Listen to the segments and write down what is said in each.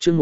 chương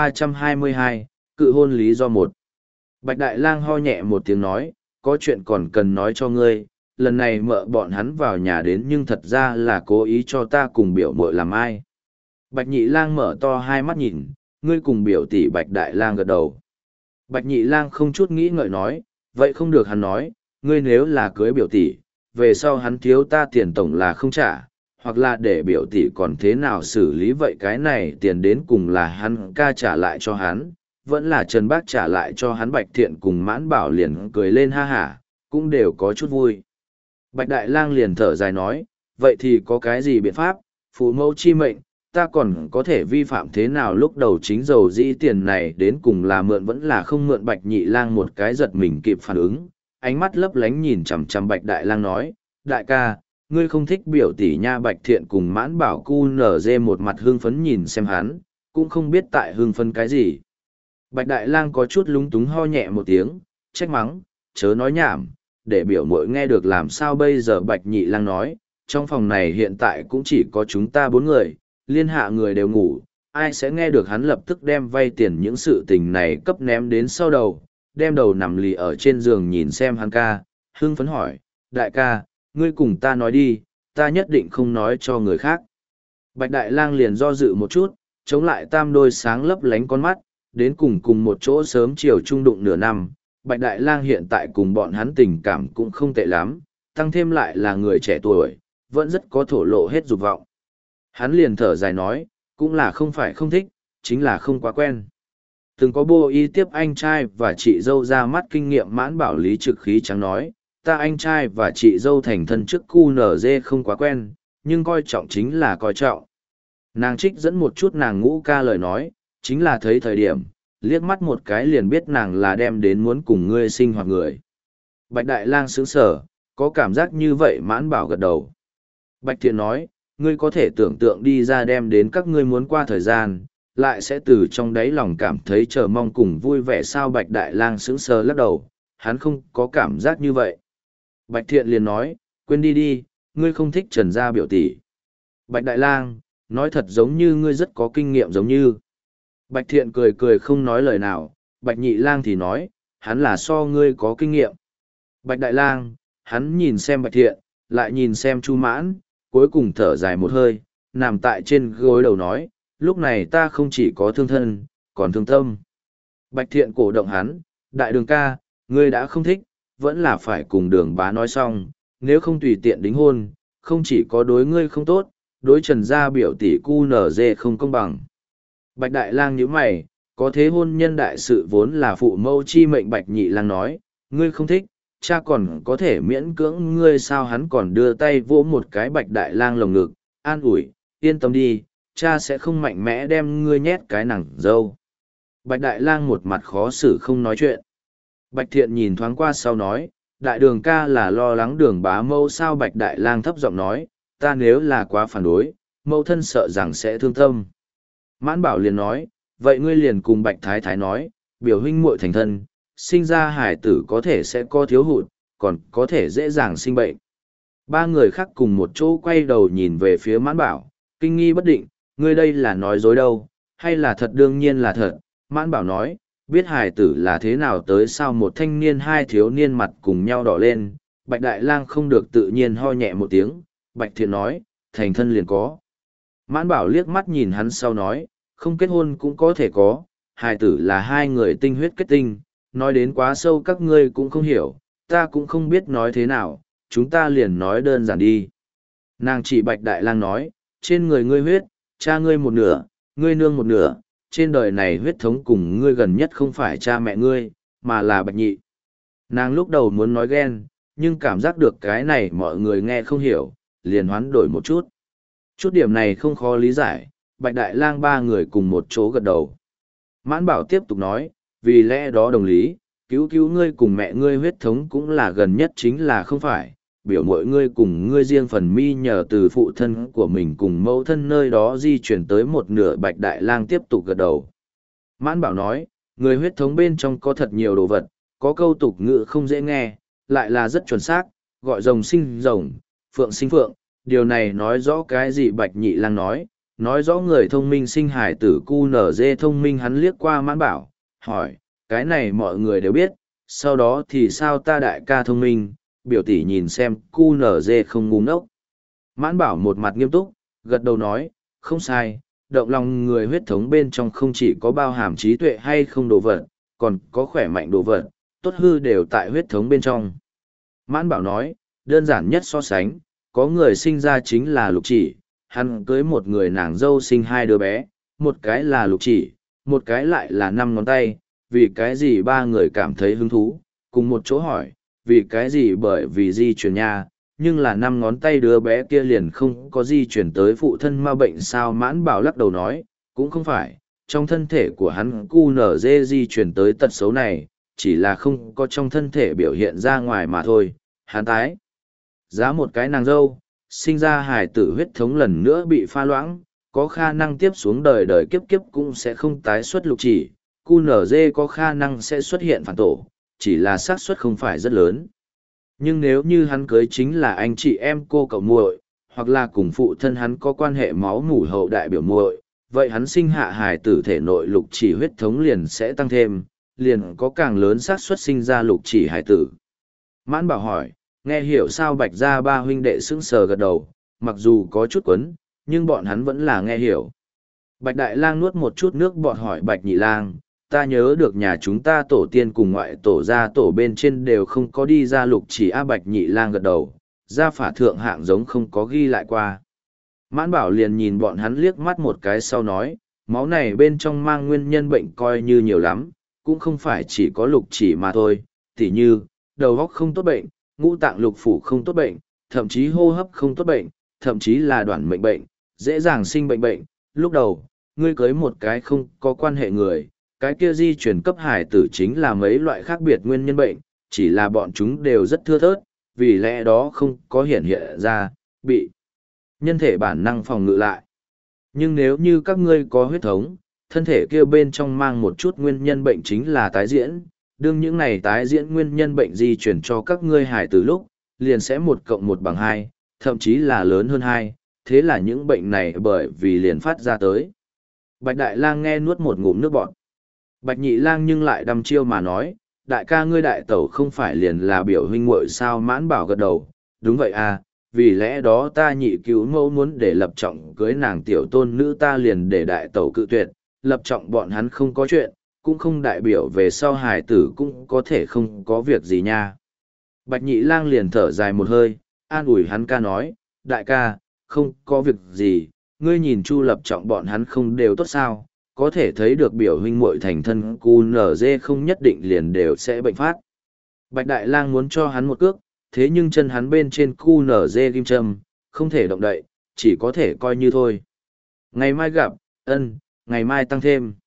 1322, cự hôn lý do một. Bạch Đại Lang ho nhẹ một tiếng nói, có chuyện còn cần nói cho ngươi, lần này mợ bọn hắn vào nhà đến nhưng thật ra là cố ý cho ta cùng biểu muội làm ai. Bạch Nhị Lang mở to hai mắt nhìn, ngươi cùng biểu tỷ. Bạch Đại Lang gật đầu. Bạch Nhị Lang không chút nghĩ ngợi nói, vậy không được. Hắn nói, ngươi nếu là cưới biểu tỷ, về sau hắn thiếu ta tiền tổng là không trả, hoặc là để biểu tỷ còn thế nào xử lý vậy, cái này tiền đến cùng là hắn ca trả lại cho hắn, vẫn là Trần Bác trả lại cho hắn. Bạch Thiện cùng Mãn Bảo liền cười lên ha hả, cũng đều có chút vui. Bạch Đại Lang liền thở dài nói, vậy thì có cái gì biện pháp, phụ mẫu chi mệnh, ta còn có thể vi phạm thế nào? Lúc đầu chính dầu dĩ tiền này đến cùng là mượn vẫn là không mượn? Bạch Nhị Lang một cái giật mình kịp phản ứng, ánh mắt lấp lánh nhìn chằm chằm Bạch Đại Lang nói, đại ca, ngươi không thích biểu tỷ nha? Bạch Thiện cùng Mãn Bảo cu nở dê một mặt hưng phấn nhìn xem hắn, cũng không biết tại hưng phấn cái gì. Bạch Đại Lang có chút lúng túng ho nhẹ một tiếng, trách mắng, chớ nói nhảm, để biểu muội nghe được làm sao bây giờ? Bạch Nhị Lang nói, trong phòng này hiện tại cũng chỉ có chúng ta bốn người, liên hạ người đều ngủ, ai sẽ nghe được? Hắn lập tức đem vay tiền những sự tình này cấp ném đến sau đầu, đem đầu nằm lì ở trên giường nhìn xem hắn ca, hưng phấn hỏi, đại ca, ngươi cùng ta nói đi, ta nhất định không nói cho người khác. Bạch Đại Lang liền do dự một chút, chống lại tam đôi sáng lấp lánh con mắt, đến cùng một chỗ sớm chiều trung đụng nửa năm. Bạch Đại Lang hiện tại cùng bọn hắn tình cảm cũng không tệ lắm, tăng thêm lại là người trẻ tuổi, vẫn rất có thổ lộ hết dục vọng. Hắn liền thở dài nói, cũng là không phải không thích, chính là không quá quen. Từng có bô y tiếp anh trai và chị dâu ra mắt kinh nghiệm. Mãn Bảo lý trực khí trắng nói, ta anh trai và chị dâu thành thân trước QNZ không quá quen, nhưng coi trọng chính là coi trọng. Nàng trích dẫn một chút nàng ngũ ca lời nói, chính là thấy thời điểm, liếc mắt một cái liền biết nàng là đem đến muốn cùng ngươi sinh hoạt người. Bạch Đại Lang sững sờ, có cảm giác như vậy? Mãn Bảo gật đầu. Bạch Thiện nói, ngươi có thể tưởng tượng đi ra đem đến các ngươi muốn qua thời gian, lại sẽ từ trong đáy lòng cảm thấy chờ mong cùng vui vẻ sao? Bạch Đại Lang sững sờ lắc đầu, hắn không có cảm giác như vậy. Bạch Thiện liền nói, quên đi đi, ngươi không thích Trần gia biểu tỷ. Bạch Đại Lang, nói thật giống như ngươi rất có kinh nghiệm giống như. Bạch Thiện cười cười không nói lời nào. Bạch Nhị Lang thì nói, hắn là so ngươi có kinh nghiệm. Bạch Đại Lang, hắn nhìn xem Bạch Thiện, lại nhìn xem Chu Mãn, cuối cùng thở dài một hơi, nằm tại trên gối đầu nói, lúc này ta không chỉ có thương thân, còn thương tâm. Bạch Thiện cổ động hắn, đại đường ca, ngươi đã không thích, vẫn là phải cùng Đường bá nói xong, nếu không tùy tiện đính hôn, không chỉ có đối ngươi không tốt, đối Trần gia biểu tỷ QNZ không công bằng. Bạch Đại Lang nhíu mày, có thế hôn nhân đại sự vốn là phụ mẫu chi mệnh. Bạch Nhị Lang nói, ngươi không thích, cha còn có thể miễn cưỡng ngươi sao? Hắn còn đưa tay vỗ một cái Bạch Đại Lang lồng ngực, an ủi, yên tâm đi, cha sẽ không mạnh mẽ đem ngươi nhét cái nàng dâu. Bạch Đại Lang một mặt khó xử không nói chuyện. Bạch Thiện nhìn thoáng qua sau nói, đại đường ca là lo lắng Đường bá mâu sao? Bạch Đại Lang thấp giọng nói, ta nếu là quá phản đối, mâu thân sợ rằng sẽ thương tâm. Mãn Bảo liền nói, vậy ngươi liền cùng Bạch Thái Thái nói, biểu huynh muội thành thân, sinh ra hải tử có thể sẽ có thiếu hụt, còn có thể dễ dàng sinh bệnh. Ba người khác cùng một chỗ quay đầu nhìn về phía Mãn Bảo, kinh nghi bất định, ngươi đây là nói dối đâu, hay là thật? Đương nhiên là thật. Mãn Bảo nói, biết hải tử là thế nào tới sao? Một thanh niên hai thiếu niên mặt cùng nhau đỏ lên. Bạch Đại Lang không được tự nhiên ho nhẹ một tiếng. Bạch Thiện nói, thành thân liền có. Mãn Bảo liếc mắt nhìn hắn sau nói, không kết hôn cũng có thể có, hài tử là hai người tinh huyết kết tinh, nói đến quá sâu các ngươi cũng không hiểu, ta cũng không biết nói thế nào, chúng ta liền nói đơn giản đi. Nàng chỉ Bạch Đại Lang nói, trên người ngươi huyết, cha ngươi một nửa, ngươi nương một nửa, trên đời này huyết thống cùng ngươi gần nhất không phải cha mẹ ngươi, mà là Bạch Nhị. Nàng lúc đầu muốn nói ghen, nhưng cảm giác được cái này mọi người nghe không hiểu, liền hoán đổi một chút. Chút điểm này không khó lý giải, Bạch Đại Lang ba người cùng một chỗ gật đầu. Mãn Bảo tiếp tục nói, vì lẽ đó đồng lý, cứu ngươi cùng mẹ ngươi huyết thống cũng là gần nhất chính là không phải, biểu muội ngươi cùng ngươi riêng phần mi nhờ từ phụ thân của mình cùng mẫu thân nơi đó di chuyển tới một nửa. Bạch Đại Lang tiếp tục gật đầu. Mãn Bảo nói, người huyết thống bên trong có thật nhiều đồ vật, có câu tục ngữ không dễ nghe, lại là rất chuẩn xác, gọi rồng sinh rồng, phượng sinh phượng, điều này nói rõ cái gì? Bạch Nhị Lang nói, nói rõ người thông minh sinh hải tử QNZ thông minh. Hắn liếc qua Mãn Bảo, hỏi, cái này mọi người đều biết, sau đó thì sao ta đại ca thông minh, biểu tỷ nhìn xem QNZ không ngu ngốc. Mãn Bảo một mặt nghiêm túc, gật đầu nói, không sai, động lòng người huyết thống bên trong không chỉ có bao hàm trí tuệ hay không đồ vật, còn có khỏe mạnh đồ vật, tốt hư đều tại huyết thống bên trong. Mãn Bảo nói, đơn giản nhất so sánh, có người sinh ra chính là Lục Chỉ, hắn cưới một người nàng dâu sinh hai đứa bé, một cái là Lục Chỉ, một cái lại là 5 ngón tay, vì cái gì ba người cảm thấy hứng thú, cùng một chỗ hỏi, vì cái gì bởi vì di truyền nha, nhưng là 5 ngón tay đứa bé kia liền không có di chuyển tới phụ thân ma bệnh sao. Mãn Bảo lắc đầu nói, cũng không phải, trong thân thể của hắn QNZ di chuyển tới tật xấu này, chỉ là không có trong thân thể biểu hiện ra ngoài mà thôi. Hắn tái giá một cái nàng dâu, sinh ra hài tử huyết thống lần nữa bị pha loãng, có khả năng tiếp xuống đời đời kiếp kiếp cũng sẽ không tái xuất Lục Chỉ, QNZ có khả năng sẽ xuất hiện phản tổ, chỉ là xác suất không phải rất lớn. Nhưng nếu như hắn cưới chính là anh chị em cô cậu muội, hoặc là cùng phụ thân hắn có quan hệ máu mủ hậu đại biểu muội, vậy hắn sinh hạ hài tử thể nội Lục Chỉ huyết thống liền sẽ tăng thêm, liền có càng lớn xác suất sinh ra Lục Chỉ hài tử. Mãn Bảo hỏi, nghe hiểu sao? Bạch gia ba huynh đệ sững sờ gật đầu, mặc dù có chút quấn, nhưng bọn hắn vẫn là nghe hiểu. Bạch Đại Lang nuốt một chút nước bọt hỏi Bạch Nhị Lang, ta nhớ được nhà chúng ta tổ tiên cùng ngoại tổ gia tổ bên trên đều không có đi ra Lục Chỉ a. Bạch Nhị Lang gật đầu, gia phả thượng hạng giống không có ghi lại qua. Mãn Bảo liền nhìn bọn hắn liếc mắt một cái sau nói, máu này bên trong mang nguyên nhân bệnh coi như nhiều lắm, cũng không phải chỉ có Lục Chỉ mà thôi, tỉ như, đầu óc không tốt bệnh, ngũ tạng lục phủ không tốt bệnh, thậm chí hô hấp không tốt bệnh, thậm chí là đoản mệnh bệnh, dễ dàng sinh bệnh. Lúc đầu, ngươi cưới một cái không có quan hệ người, cái kia di chuyển cấp hải tử chính là mấy loại khác biệt nguyên nhân bệnh, chỉ là bọn chúng đều rất thưa thớt, vì lẽ đó không có hiện hiện ra, bị nhân thể bản năng phòng ngự lại. Nhưng nếu như các ngươi có huyết thống, thân thể kia bên trong mang một chút nguyên nhân bệnh chính là tái diễn, đương những này tái diễn nguyên nhân bệnh di chuyển cho các ngươi hải tử lúc, liền sẽ 1 + 1 = 2, thậm chí là lớn hơn 2, thế là những bệnh này bởi vì liền phát ra tới. Bạch Đại Lang nghe nuốt một ngụm nước bọt. Bạch Nhị Lang nhưng lại đăm chiêu mà nói, đại ca ngươi đại tẩu không phải liền là biểu huynh muội sao? Mãn Bảo gật đầu, đúng vậy à, vì lẽ đó ta nhị cứu mẫu muốn để Lập Trọng cưới nàng tiểu tôn nữ, ta liền để đại tẩu cự tuyệt, Lập Trọng bọn hắn không có chuyện, cũng không đại biểu về sau hài tử cũng có thể không có việc gì nha. Bạch Nhị Lang liền thở dài một hơi, an ủi hắn ca nói, đại ca, không có việc gì, ngươi nhìn Chu Lập Trọng bọn hắn không đều tốt sao, có thể thấy được biểu huynh muội thành thân QNZ không nhất định liền đều sẽ bệnh phát. Bạch Đại Lang muốn cho hắn một cước, thế nhưng chân hắn bên trên QNZ kim châm, không thể động đậy, chỉ có thể coi như thôi. Ngày mai gặp, ngày mai tăng thêm.